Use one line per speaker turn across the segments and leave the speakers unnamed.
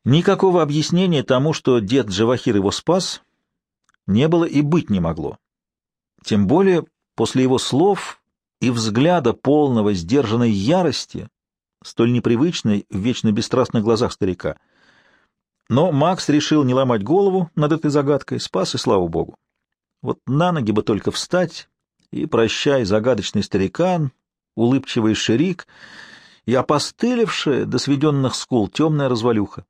Никакого объяснения тому, что дед Джавахир его спас, не было и быть не могло. Тем более после его слов и взгляда полного сдержанной ярости, столь непривычной в вечно бесстрастных глазах старика. Но Макс решил не ломать голову над этой загадкой, спас и слава богу. Вот на ноги бы только встать, и прощай, загадочный старикан, улыбчивый шерик и опостылевшая до сведенных скул темная развалюха.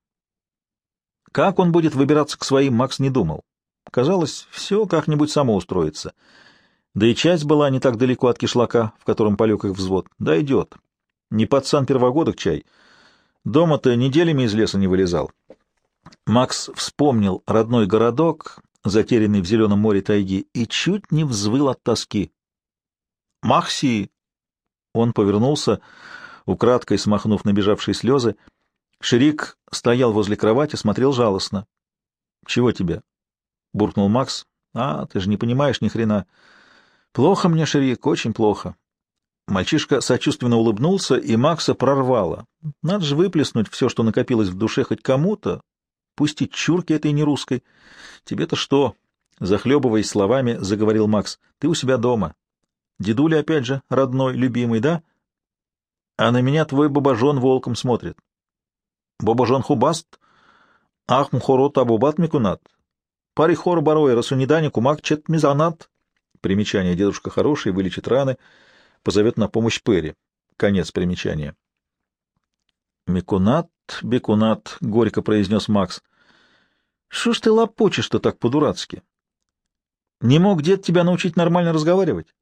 Как он будет выбираться к своим, Макс не думал. Казалось, все как-нибудь само устроится. Да и часть была не так далеко от кишлака, в котором полег их взвод. Дойдет. Не пацан первогодок чай. Дома-то неделями из леса не вылезал. Макс вспомнил родной городок, затерянный в зеленом море тайги, и чуть не взвыл от тоски. «Махси!» Он повернулся, украдкой смахнув набежавшие слезы. Шерик стоял возле кровати, смотрел жалостно. «Чего тебе?» — буркнул Макс. Ты же не понимаешь ни хрена. Плохо мне, Шерик, очень плохо». Мальчишка сочувственно улыбнулся, и Макса прорвало. Надо же выплеснуть все, что накопилось в душе, хоть кому-то, пустить чурки этой нерусской. «Тебе-то что?» — захлебываясь словами, заговорил Макс. «Ты у себя дома. Дедуля, опять же, родной, любимый, да? А на меня твой бабажон волком смотрит». «Бабажон хубаст? Ах, мхорот абубат микунат. Пари хор барой, расунидани кумак чет мизанат». Примечание: дедушка хороший, вылечит раны, позовет на помощь Перри. Конец примечания. «Микунат, бекунат», — горько произнес Макс. «Шо ж ты лопочешь-то так по-дурацки? Не мог дед тебя научить нормально разговаривать?»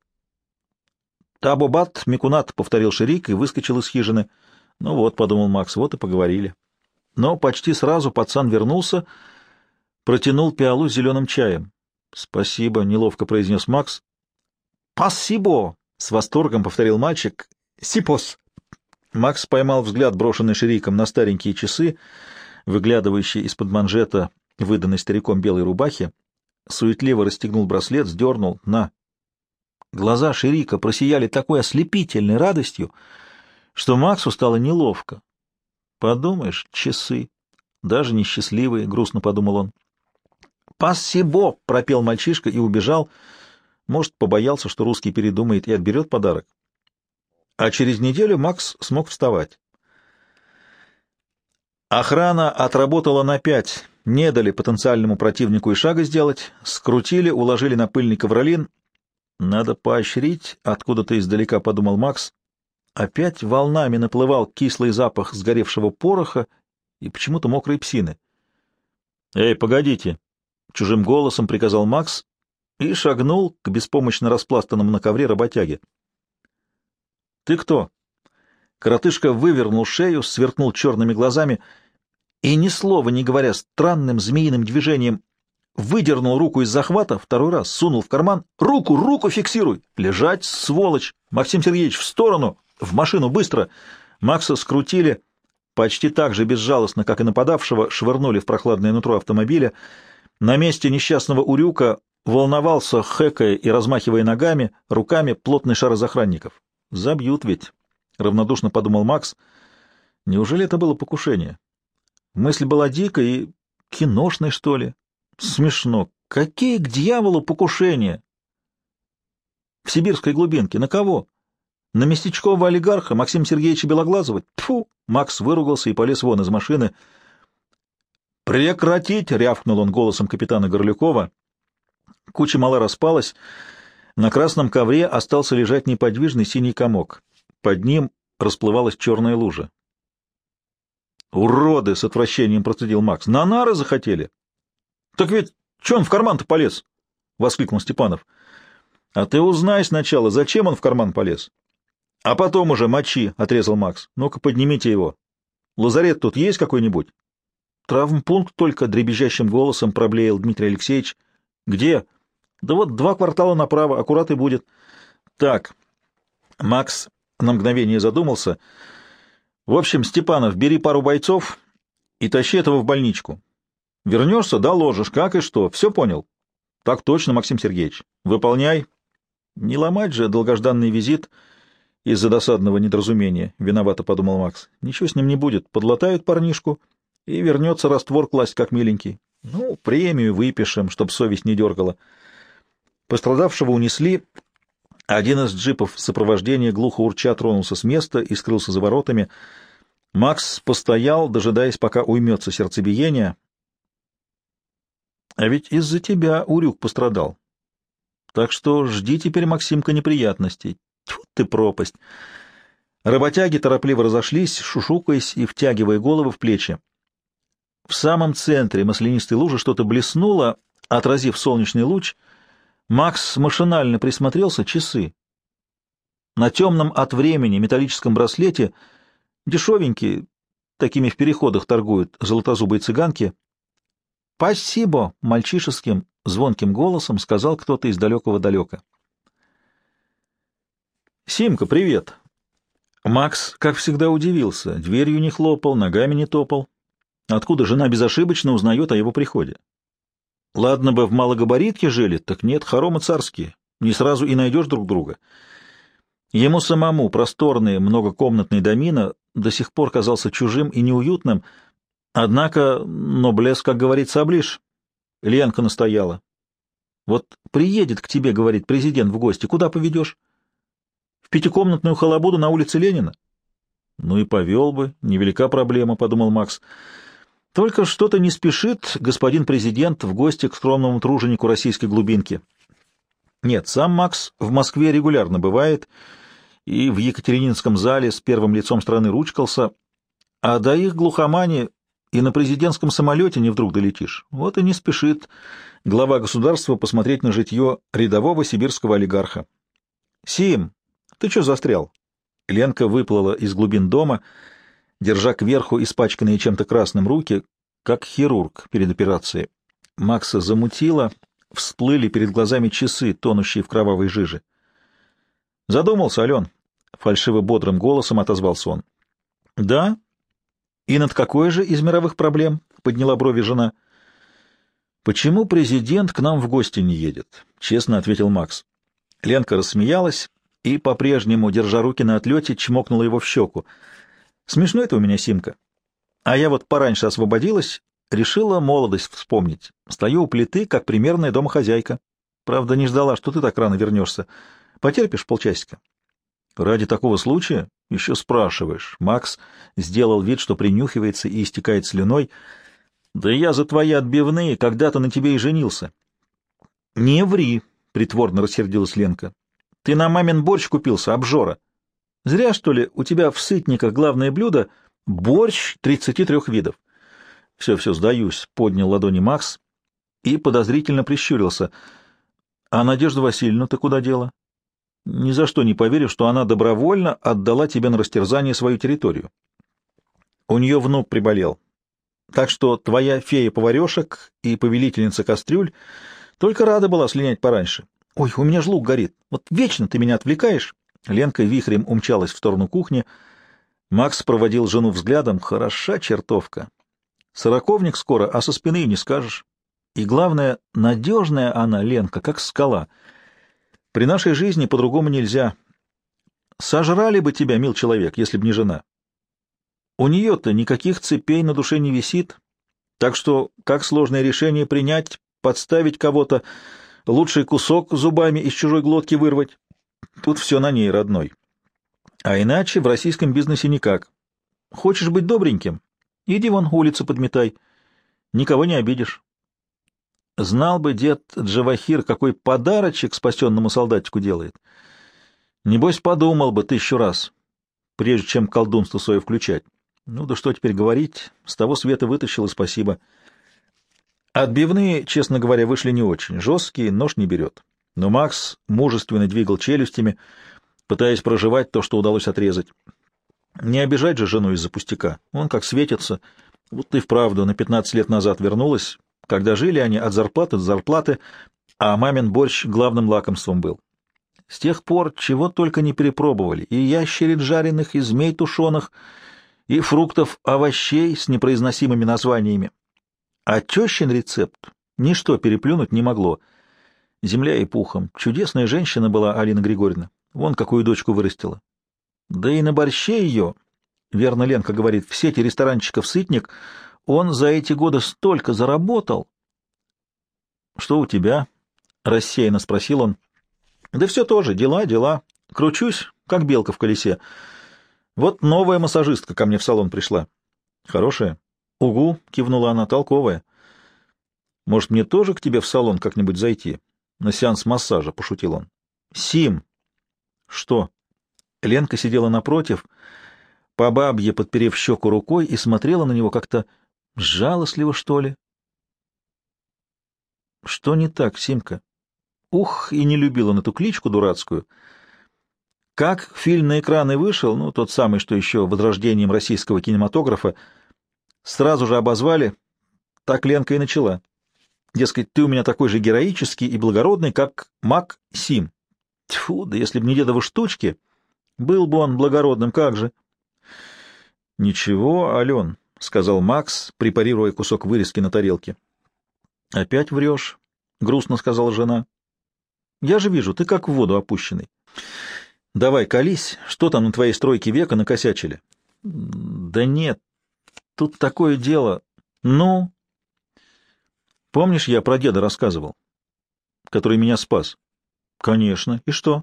«Табобат, микунат», — повторил Шерик и выскочил из хижины. «Ну вот», — подумал Макс, — «вот и поговорили». Но почти сразу пацан вернулся, протянул пиалу с зеленым чаем. «Спасибо», — неловко произнес Макс. «Пассибо», — с восторгом повторил мальчик. «Сипос». Макс поймал взгляд, брошенный Шериком на старенькие часы, выглядывающие из-под манжета, выданной стариком белой рубахи, суетливо расстегнул браслет, сдернул. «На». Глаза Шерика просияли такой ослепительной радостью, что Максу стало неловко. «Подумаешь, часы. Даже несчастливые», — грустно подумал он. «Пассибо!» — пропел мальчишка и убежал. Может, побоялся, что русский передумает и отберет подарок. А через неделю Макс смог вставать. Охрана отработала на 5, не дали потенциальному противнику и шага сделать, скрутили, уложили на пыльный ковролин. «Надо поощрить», — откуда-то издалека подумал Макс. Опять волнами наплывал кислый запах сгоревшего пороха и почему-то мокрой псины. «Эй, погодите!» — чужим голосом приказал Макс и шагнул к беспомощно распластанному на ковре работяге. «Ты кто?» Коротышка вывернул шею, сверкнул черными глазами и, ни слова не говоря, странным змеиным движением выдернул руку из захвата, второй раз сунул в карман. «Руку, руку фиксируй! Лежать, сволочь! Максим Сергеевич, в сторону! В машину, быстро!» Макса скрутили, почти так же безжалостно, как и нападавшего, швырнули в прохладное нутро автомобиля. На месте несчастного урюка волновался, хэкая и размахивая ногами, руками, плотный шар из охранников. «Забьют ведь», — равнодушно подумал Макс. Неужели это было покушение? Мысль была дикой и киношной, что ли? Смешно. Какие к дьяволу покушения? В сибирской глубинке. На кого? На местечкового олигарха Максима Сергеевича Белоглазова? Тьфу! Макс выругался и полез вон из машины. «Прекратить!» — рявкнул он голосом капитана Горлюкова. Куча мала распалась. На красном ковре остался лежать неподвижный синий комок. Под ним расплывалась черная лужа. «Уроды!» — с отвращением процедил Макс. «На нары захотели?» «Так ведь че он в карман-то полез?» — воскликнул Степанов. «А ты узнай сначала, зачем он в карман полез. А потом уже мочи», — отрезал Макс. «Ну-ка, поднимите его. Лазарет тут есть какой-нибудь?» «Травмпункт только», — дребезжащим голосом проблеял Дмитрий Алексеевич. «Где?» «Да вот 2 квартала направо, аккурат и будет». «Так». Макс на мгновение задумался. «В общем, Степанов, бери пару бойцов и тащи этого в больничку. Вернешься, доложишь, как и что. Все понял?» «Так точно, Максим Сергеевич. Выполняй». «Не ломать же долгожданный визит из-за досадного недоразумения», — виновато подумал Макс. «Ничего с ним не будет. Подлатают парнишку и вернется раствор класть как миленький. Ну, премию выпишем, чтоб совесть не дергала. Пострадавшего унесли. Один из джипов сопровождения глухо урча тронулся с места и скрылся за воротами. Макс постоял, дожидаясь, пока уймется сердцебиение. А ведь из-за тебя Урюк пострадал. Так что жди теперь, Максимка, неприятностей. Тьфу ты, пропасть! Работяги торопливо разошлись, шушукаясь и втягивая головы в плечи. В самом центре маслянистой лужи что-то блеснуло, отразив солнечный луч. Макс машинально присмотрелся — часы. На темном от времени металлическом браслете, дешевенькие, такими в переходах торгуют золотозубые цыганки. «Спасибо!» — мальчишеским, звонким голосом сказал кто-то из далекого-далека. «Симка, привет!» Макс, как всегда, удивился. Дверью не хлопал, ногами не топал. Откуда жена безошибочно узнает о его приходе? Ладно бы в малогабаритке жили, так нет, хоромы царские. Не сразу и найдешь друг друга. Ему самому просторный многокомнатный домино до сих пор казался чужим и неуютным, однако ноблес, как говорится, оближ. Ленка настояла. Вот приедет к тебе, говорит президент, в гости, куда поведешь? В пятикомнатную халабуду на улице Ленина? Ну и повел бы, невелика проблема, подумал Макс. Только что-то не спешит господин президент в гости к скромному труженику российской глубинки. Нет, сам Макс в Москве регулярно бывает и в Екатерининском зале с первым лицом страны ручкался, а до их глухомани и на президентском самолете не вдруг долетишь. Вот и не спешит глава государства посмотреть на житье рядового сибирского олигарха. «Сим, ты что застрял?» Ленка выплыла из глубин дома, держа кверху испачканные чем-то красным руки, как хирург перед операцией. Макса замутило, всплыли перед глазами часы, тонущие в кровавой жиже. «Задумался, Ален?» — фальшиво-бодрым голосом отозвался он. «Да? И над какой же из мировых проблем?» — подняла брови жена. «Почему президент к нам в гости не едет?» — честно ответил Макс. Ленка рассмеялась и, по-прежнему, держа руки на отлете, чмокнула его в щеку. «Смешно это у меня, Симка. А я вот пораньше освободилась, решила молодость вспомнить. Стою у плиты, как примерная домохозяйка. Правда, не ждала, что ты так рано вернешься. Потерпишь полчасика?» «Ради такого случая? Еще спрашиваешь». Макс сделал вид, что принюхивается и истекает слюной. «Да я за твои отбивные когда-то на тебе и женился». «Не ври», — притворно рассердилась Ленка. «Ты на мамин борщ купился, обжора. Зря, что ли, у тебя в сытниках главное блюдо — борщ 33 видов». «Все, сдаюсь», — поднял ладони Макс и подозрительно прищурился. «А Надежда Васильевна ты куда дела? Ни за что не поверю, что она добровольно отдала тебе на растерзание свою территорию. У нее внук приболел. Так что твоя фея-поварешек и повелительница кастрюль только рада была слинять пораньше. Ой, у меня ж лук горит. Вот вечно ты меня отвлекаешь». Ленка вихрем умчалась в сторону кухни. Макс проводил жену взглядом. Хороша чертовка. Сороковник скоро, а со спины и не скажешь. И главное, надежная она, Ленка, как скала. При нашей жизни по-другому нельзя. Сожрали бы тебя, мил человек, если б не жена. У нее-то никаких цепей на душе не висит, так что как сложное решение принять, подставить кого-то, лучший кусок зубами из чужой глотки вырвать. Тут все на ней, родной. А иначе в российском бизнесе никак. Хочешь быть добреньким? Иди вон улицу подметай. Никого не обидишь. Знал бы дед Джавахир, какой подарочек спасенному солдатику делает. Небось, подумал бы 1000 раз, прежде чем колдунство свое включать. Ну да что теперь говорить, с того света вытащил, и спасибо. Отбивные, честно говоря, вышли не очень. Жесткие, нож не берет. Но Макс мужественно двигал челюстями, пытаясь прожевать то, что удалось отрезать. Не обижать же жену из-за пустяка. Он как светится. Вот и вправду на 15 лет назад вернулась, когда жили они от зарплаты до зарплаты, а мамин борщ главным лакомством был. С тех пор чего только не перепробовали, и ящериц жареных, и змей тушеных, и фруктов, овощей с непроизносимыми названиями. А тещин рецепт ничто переплюнуть не могло. Земля и пухом. Чудесная женщина была Алина Григорьевна. Вон какую дочку вырастила. Да и на борще ее, верно Ленка говорит, в сети ресторанчиков «Сытник» Он за эти годы столько заработал. — Что у тебя? — рассеянно спросил он. — Да все тоже, дела, дела. Кручусь, как белка в колесе. Вот новая массажистка ко мне в салон пришла. — Хорошая? — Угу, — кивнула она, — толковая. — Может, мне тоже к тебе в салон как-нибудь зайти? На сеанс массажа, — пошутил он. — Сим. — Что? Ленка сидела напротив, по бабье подперев щеку рукой, и смотрела на него как-то жалостливо, что ли. — Что не так, Симка? Ух, и не любил он эту кличку дурацкую. Как фильм на экраны вышел, ну, тот самый, что еще возрождением российского кинематографа, сразу же обозвали, так Ленка и начала. Дескать, ты у меня такой же героический и благородный, как Мак Сим. Тьфу, да если б не дедовы штучки, был бы он благородным, как же. — Ничего, Ален, — сказал Макс, препарируя кусок вырезки на тарелке. — Опять врешь, — грустно сказала жена. — Я же вижу, ты как в воду опущенный. Давай, колись, что там на твоей стройке века накосячили? — Да нет, тут такое дело. Ну? Помнишь, я про деда рассказывал, который меня спас? — Конечно. И что?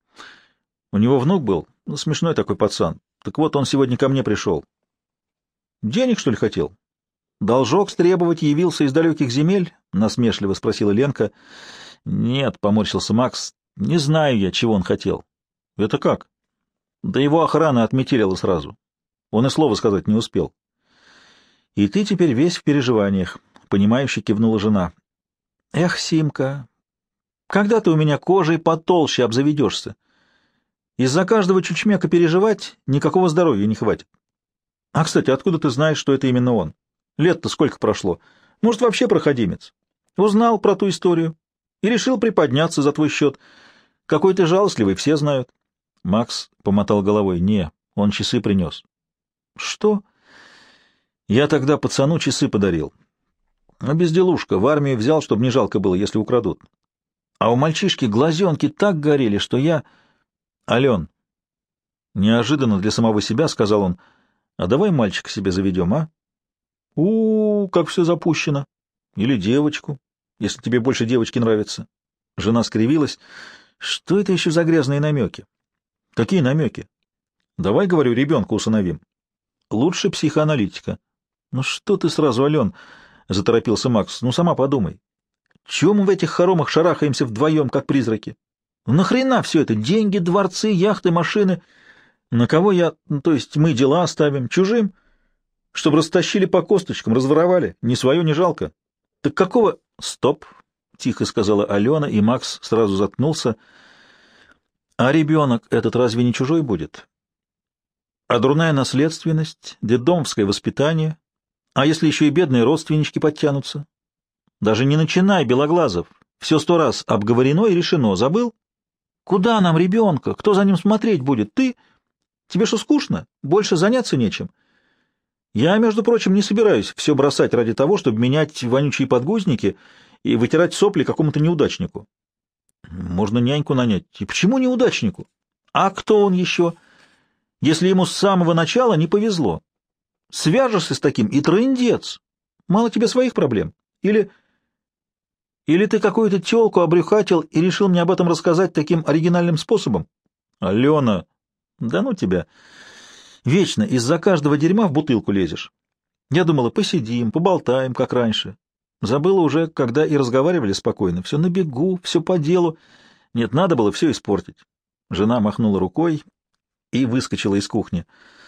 У него внук был, ну, смешной такой пацан. Так вот, он сегодня ко мне пришел. — Денег, что ли, хотел? — Должок стребовать явился из далеких земель? — насмешливо спросила Ленка. — Нет, — поморщился Макс, — не знаю я, чего он хотел. — Это как? — Да его охрана отметелила сразу. Он и слова сказать не успел. — И ты теперь весь в переживаниях, — понимающе кивнула жена. — Эх, Симка, когда ты у меня кожей потолще обзаведешься? Из-за каждого чучмека переживать никакого здоровья не хватит. А, кстати, откуда ты знаешь, что это именно он? Лет-то сколько прошло? Может, вообще проходимец? Узнал про ту историю и решил приподняться за твой счет. Какой ты жалостливый, все знают. Макс помотал головой. Не, он часы принес. Что? Я тогда пацану часы подарил. А безделушка, в армию взял, чтобы не жалко было, если украдут. А у мальчишки глазенки так горели, что я... Ален, неожиданно для самого себя сказал он, а давай мальчика себе заведем, а? Как все запущено. Или девочку, если тебе больше девочки нравятся. Жена скривилась. Что это еще за грязные намеки? Какие намеки? Давай, говорю, ребенка усыновим. Лучше психоаналитика. Ну что ты сразу, Ален, заторопился Макс, ну сама подумай. Чего мы в этих хоромах шарахаемся вдвоем, как призраки? Нахрена все это? Деньги, дворцы, яхты, машины. На кого то есть мы дела оставим? Чужим? Чтобы растащили по косточкам, разворовали. Ни свое не жалко. Так какого... Стоп, тихо сказала Алена, и Макс сразу заткнулся. А ребенок этот разве не чужой будет? А дурная наследственность, детдомовское воспитание? А если еще и бедные родственнички подтянутся? Даже не начинай, Белоглазов. Все 100 раз обговорено и решено. Забыл? Куда нам ребенка? Кто за ним смотреть будет? Ты? Тебе что, скучно? Больше заняться нечем? Я, между прочим, не собираюсь все бросать ради того, чтобы менять вонючие подгузники и вытирать сопли какому-то неудачнику. Можно няньку нанять. И почему неудачнику? А кто он еще? Если ему с самого начала не повезло. Свяжешься с таким и трындец. Мало тебе своих проблем. Или ты какую-то тёлку обрюхатил и решил мне об этом рассказать таким оригинальным способом? Алена, да ну тебя. Вечно из-за каждого дерьма в бутылку лезешь. Я думала, посидим, поболтаем, как раньше. Забыла уже, когда и разговаривали спокойно. Все на бегу, все по делу. Нет, надо было все испортить. Жена махнула рукой и выскочила из кухни.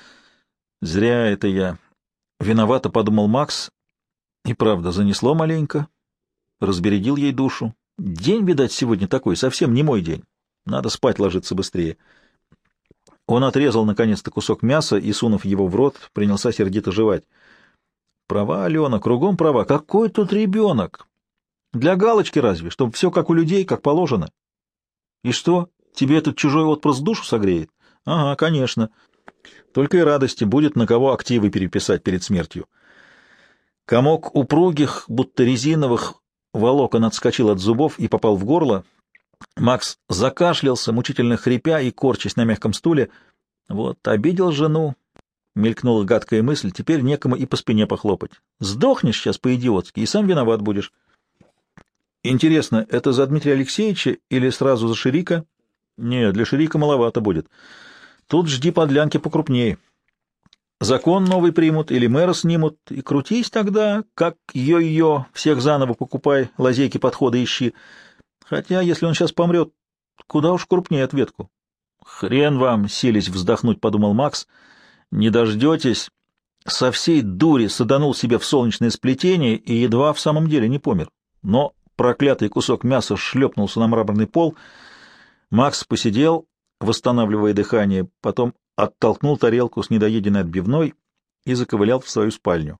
Зря это я. Виновато подумал Макс. И правда, занесло маленько. Разбередил ей душу. День, видать, сегодня такой, совсем не мой день. Надо спать ложиться быстрее. Он отрезал, наконец-то, кусок мяса и, сунув его в рот, принялся сердито жевать. Права, Алена, кругом права. Какой тут ребенок? Для галочки разве, чтобы все как у людей, как положено. И что, тебе этот чужой отпрыск душу согреет? Ага, конечно. Только и радости будет, на кого активы переписать перед смертью. Комок упругих, будто резиновых, волокон отскочил от зубов и попал в горло. Макс закашлялся, мучительно хрипя и корчась на мягком стуле. Вот, обидел жену. мелькнула гадкая мысль, теперь некому и по спине похлопать. Сдохнешь сейчас по-идиотски, и сам виноват будешь. Интересно, это за Дмитрия Алексеевича или сразу за Ширика? Не, для Ширика маловато будет. Тут жди подлянки покрупнее. Закон новый примут или мэра снимут, и крутись тогда, как йо-йо, всех заново покупай, лазейки подхода ищи. Хотя, если он сейчас помрет, куда уж крупнее ответку. Хрен вам, силясь вздохнуть, подумал Макс, не дождетесь. Со всей дури саданул себе в солнечное сплетение и едва в самом деле не помер. Но проклятый кусок мяса шлепнулся на мраморный пол. Макс посидел, восстанавливая дыхание, потом оттолкнул тарелку с недоеденной отбивной и заковылял в свою спальню.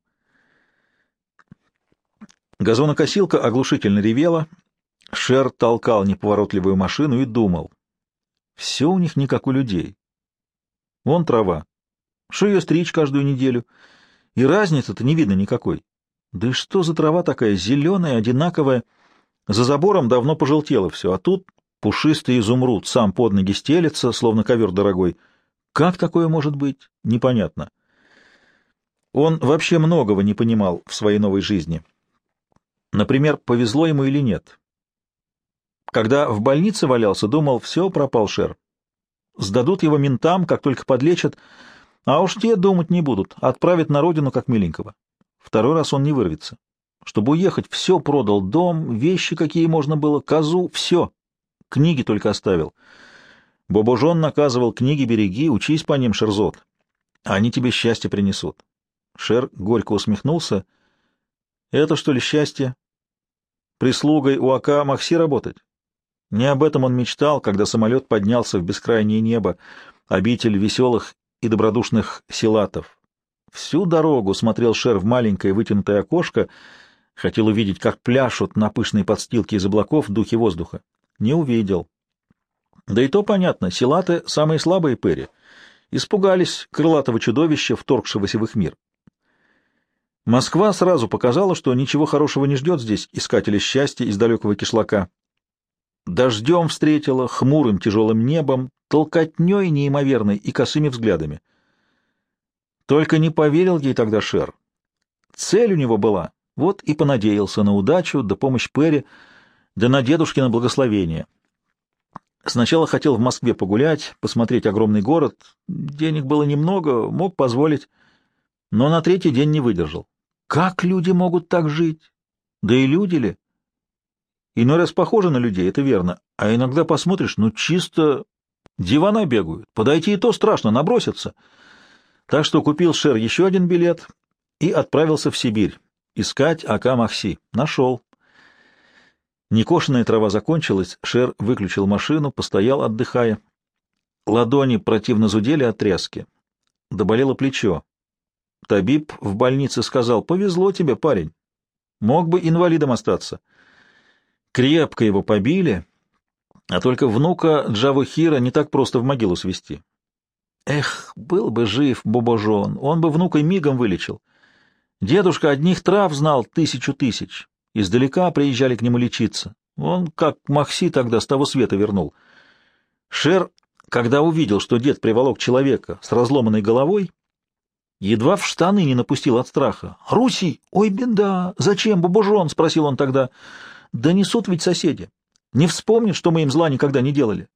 Газонокосилка оглушительно ревела, Шер толкал неповоротливую машину и думал. Все у них не как у людей. Вон трава. Что ее стричь каждую неделю? И разницы-то не видно никакой. Да и что за трава такая зеленая, одинаковая? За забором давно пожелтело все, а тут пушистый изумруд сам под ноги стелется, словно ковер дорогой. Как такое может быть? Непонятно. Он вообще многого не понимал в своей новой жизни. Например, повезло ему или нет. Когда в больнице валялся, думал, все, пропал Шер. Сдадут его ментам, как только подлечат, а уж те думать не будут, отправят на родину как миленького. Второй раз он не вырвется. Чтобы уехать, все продал, дом, вещи, какие можно было, козу, все. Книги только оставил. Бобожон наказывал: книги береги, учись по ним, Шерзот. Они тебе счастье принесут. Шер горько усмехнулся. Это что ли счастье? Прислугой у Ака Махси работать? Не об этом он мечтал, когда самолет поднялся в бескрайнее небо, обитель веселых и добродушных силатов. Всю дорогу смотрел Шер в маленькое вытянутое окошко, хотел увидеть, как пляшут на пышной подстилке из облаков духи воздуха. Не увидел. Да и то понятно, силаты — самые слабые пэри. Испугались крылатого чудовища, вторгшегося в их мир. Москва сразу показала, что ничего хорошего не ждет здесь искателя счастья из далекого кишлака. Дождем встретила, хмурым тяжелым небом, толкотней неимоверной и косыми взглядами. Только не поверил ей тогда Шер. Цель у него была, вот и понадеялся на удачу, да помощь пэри, да на дедушкино благословение. Сначала хотел в Москве погулять, посмотреть огромный город. Денег было немного, мог позволить, но на третий день не выдержал. Как люди могут так жить? Да и люди ли? Иной раз похожи на людей, это верно, а иногда посмотришь, ну чисто дивана бегают, подойти и то страшно, набросятся. Так что купил Шер еще один билет и отправился в Сибирь искать Ака Махси. Нашел. Некошенная трава закончилась, Шер выключил машину, постоял, отдыхая. Ладони противно зудели от тряски. Доболело плечо. Табиб в больнице сказал: «Повезло тебе, парень. Мог бы инвалидом остаться». Крепко его побили, а только внука Джавохира не так просто в могилу свести. Эх, был бы жив Бобожон, он бы внука мигом вылечил. Дедушка одних трав знал 1000 тысяч. Издалека приезжали к нему лечиться. Он, как Махси, тогда с того света вернул. Шер, когда увидел, что дед приволок человека с разломанной головой, едва в штаны не напустил от страха. «Руси! Ой, беда! Зачем, Бобожон?» — спросил он тогда. «Да несут ведь соседи. Не вспомнят, что мы им зла никогда не делали».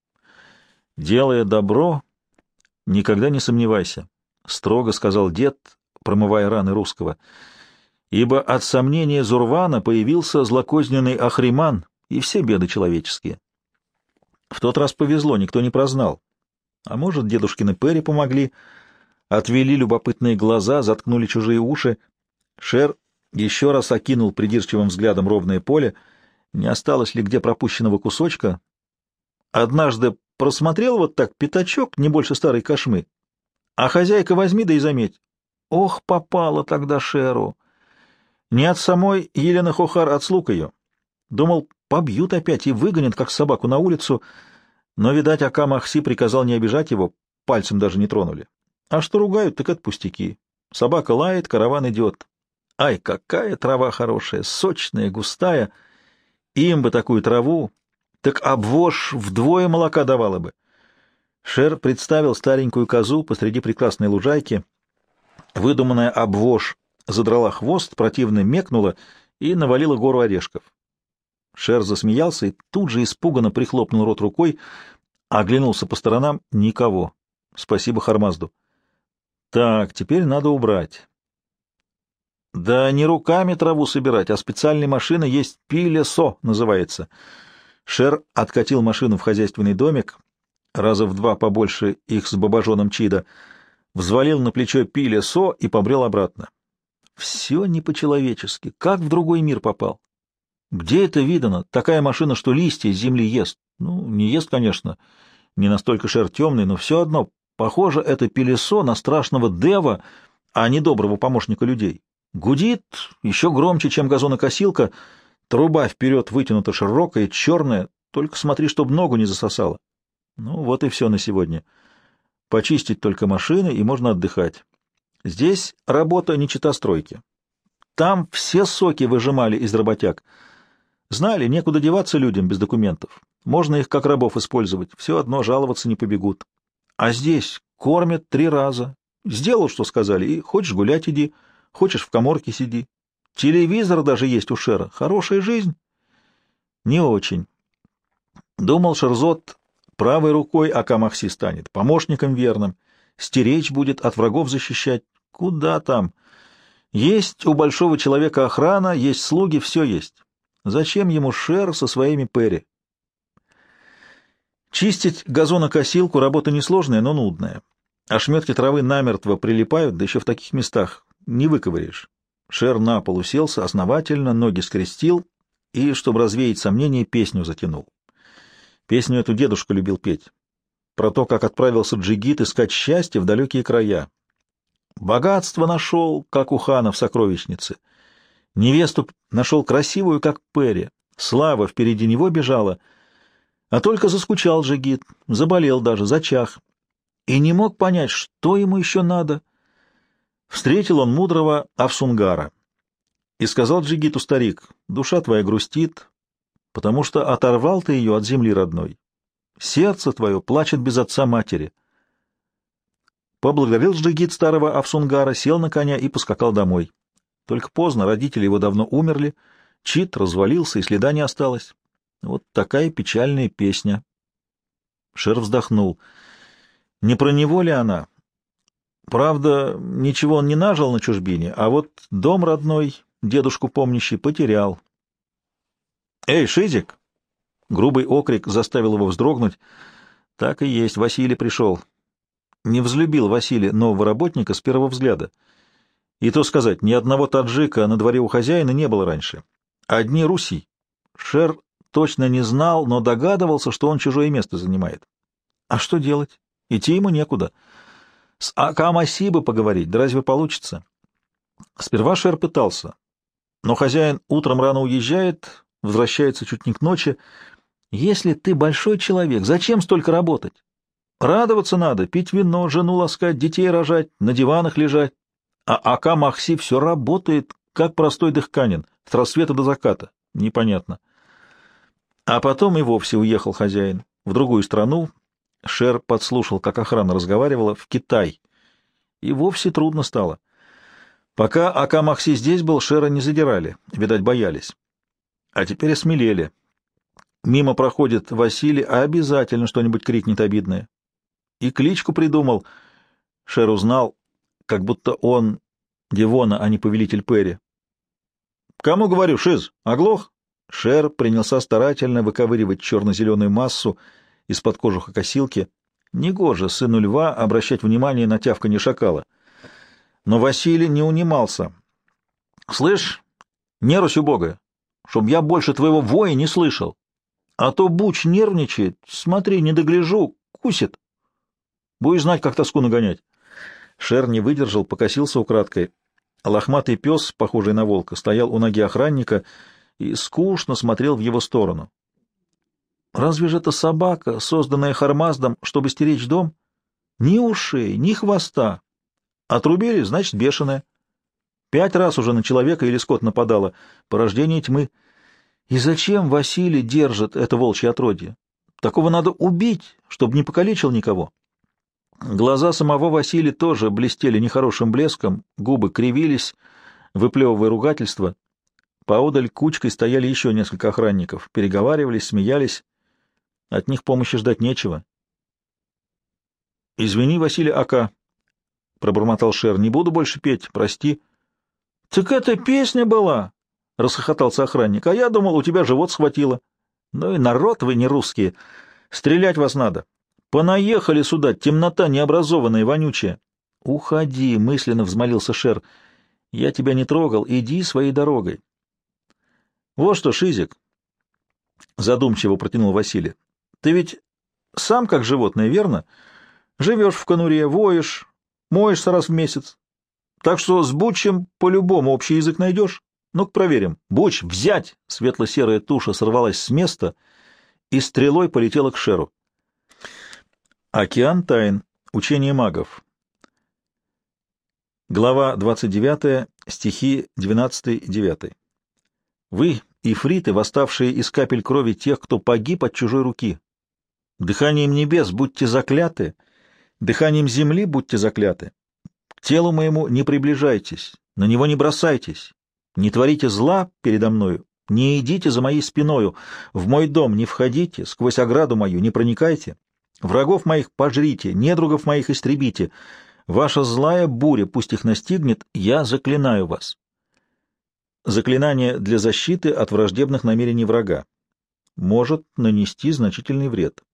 «Делая добро, никогда не сомневайся», — строго сказал дед, промывая раны русского. «Ибо от сомнения Зурвана появился злокозненный Ахриман и все беды человеческие». В тот раз повезло, никто не прознал. А может, дедушкины пэри помогли, отвели любопытные глаза, заткнули чужие уши. Шер еще раз окинул придирчивым взглядом ровное поле, не осталось ли где пропущенного кусочка. Однажды просмотрел вот так пятачок, не больше старой кошмы. А хозяйка возьми да и заметь. Ох, попала тогда Шеру. Не от самой Елены Хохар, от слуг ее. Думал, побьют опять и выгонят, как собаку, на улицу, но, видать, Ака Махси приказал не обижать его, пальцем даже не тронули. А что ругают, так это пустяки. Собака лает, караван идет. Ай, какая трава хорошая, сочная, густая. Им бы такую траву, так обвож вдвое молока давала бы. Шер представил старенькую козу посреди прекрасной лужайки. Выдуманная обвож задрала хвост, противно мекнула и навалила гору орешков. Шер засмеялся и тут же испуганно прихлопнул рот рукой, оглянулся по сторонам — никого. Спасибо Хармазду. Так, теперь надо убрать. Да не руками траву собирать, а специальной машина есть, пилесо называется. Шер откатил машину в хозяйственный домик, раза в два побольше их с бабажоном Чида, взвалил на плечо пилесо и побрел обратно. Все не по-человечески, как в другой мир попал. Где это видано? Такая машина, что листья с земли ест. Ну, не ест, конечно, не настолько Шер темный, но все одно, похоже, это пилесо на страшного дева, а не доброго помощника людей. Гудит еще громче, чем газонокосилка, труба вперед вытянута широкая, черная, только смотри, чтоб ногу не засосала. Ну, вот и все на сегодня. Почистить только машины, и можно отдыхать. Здесь работа не чета стройки. Там все соки выжимали из работяг. Знали, некуда деваться людям без документов. Можно их как рабов использовать, все одно жаловаться не побегут. А здесь кормят 3 раза. Сделал, что сказали, и хочешь гулять — иди, хочешь в каморке — сиди. Телевизор даже есть у Шера. Хорошая жизнь? Не очень. Думал Шерзот, правой рукой Ака-Махси станет, помощником верным, стеречь будет, от врагов защищать. Куда там? Есть у большого человека охрана, есть слуги, все есть. Зачем ему Шер со своими Перри? Чистить газонокосилку — работа несложная, но нудная. Ошметки травы намертво прилипают, да еще в таких местах не выковыряешь. Шер на пол уселся основательно, ноги скрестил и, чтобы развеять сомнения, песню затянул. Песню эту дедушка любил петь. Про то, как отправился джигит искать счастье в далекие края. Богатство нашел, как у хана в сокровищнице. Невесту нашел красивую, как Перри. Слава впереди него бежала. А только заскучал джигит, заболел даже, зачах. И не мог понять, что ему еще надо. Встретил он мудрого Афсунгара. И сказал джигиту старик: душа твоя грустит, потому что оторвал ты ее от земли родной. Сердце твое плачет без отца матери. Поблагодарил джигит старого Афсунгара, сел на коня и поскакал домой. Только поздно, родители его давно умерли, Чит развалился, и следа не осталось. Вот такая печальная песня. Шер вздохнул. Не про него ли она? Правда, ничего он не нажил на чужбине, а вот дом родной, дедушку помнящий, потерял. «Эй, Шизик!» Грубый окрик заставил его вздрогнуть. Так и есть, Василий пришел. Не взлюбил Василий нового работника с первого взгляда. И то сказать, ни одного таджика на дворе у хозяина не было раньше. Одни руси. Шер точно не знал, но догадывался, что он чужое место занимает. А что делать? Идти ему некуда. С Ака-Махси бы поговорить, да разве получится? Сперва Шер пытался, но хозяин утром рано уезжает, возвращается чуть не к ночи. Если ты большой человек, зачем столько работать? Радоваться надо, пить вино, жену ласкать, детей рожать, на диванах лежать. А Ака-Махси все работает, как простой дыхканин, с рассвета до заката. Непонятно. А потом и вовсе уехал хозяин в другую страну. Шер подслушал, как охрана разговаривала, в Китай. И вовсе трудно стало. Пока Ака-Махси здесь был, Шера не задирали, видать, боялись. А теперь осмелели. Мимо проходит Василий, а обязательно что-нибудь крикнет обидное. И кличку придумал. Шер узнал, как будто он Дивона, а не повелитель Перри. «Кому говорю, Шиз? Оглох?» Шер принялся старательно выковыривать черно-зеленую массу из-под кожуха косилки. Негоже сыну льва обращать внимание на тявканье шакала. Но Василий не унимался. «Слышь, нерусь убогая, чтоб я больше твоего воя не слышал. А то Буч нервничает, смотри, не догляжу, кусит. Будешь знать, как тоску нагонять». Шер не выдержал, покосился украдкой. Лохматый пес, похожий на волка, стоял у ноги охранника и скучно смотрел в его сторону. Разве же это собака, созданная Хармаздом, чтобы стеречь дом? Ни ушей, ни хвоста. Отрубили, значит, бешеная. 5 раз уже на человека или скот нападала, порождение тьмы. И зачем Василий держит это волчье отродье? Такого надо убить, чтобы не покалечил никого. Глаза самого Василия тоже блестели нехорошим блеском, губы кривились, выплевывая ругательства. Поодаль кучкой стояли еще несколько охранников, переговаривались, смеялись. От них помощи ждать нечего. — Извини, Василий Ака, — пробормотал Шер, — не буду больше петь, прости. — Так это песня была, — расхохотался охранник, — а я думал, у тебя живот схватило. Ну и народ вы не русские, стрелять вас надо. Понаехали сюда, темнота необразованная, вонючая. — Уходи, — мысленно взмолился Шер, — я тебя не трогал, иди своей дорогой. — Вот что, Шизик, — задумчиво протянул Василий, — ты ведь сам как животное, верно? Живешь в конуре, воешь, моешься раз в месяц. Так что с Бучем по-любому общий язык найдешь. Ну-ка проверим. Буч, взять! Светло-серая туша сорвалась с места и стрелой полетела к Шеру. Океан тайн. Учение магов. Глава 29, стихи 12-9. Вы, ифриты, восставшие из капель крови тех, кто погиб от чужой руки. Дыханием небес будьте закляты, дыханием земли будьте закляты. К телу моему не приближайтесь, на него не бросайтесь, не творите зла передо мною, не идите за моей спиною, в мой дом не входите, сквозь ограду мою не проникайте, врагов моих пожрите, недругов моих истребите, ваша злая буря пусть их настигнет, я заклинаю вас. Заклинание для защиты от враждебных намерений врага может нанести значительный вред.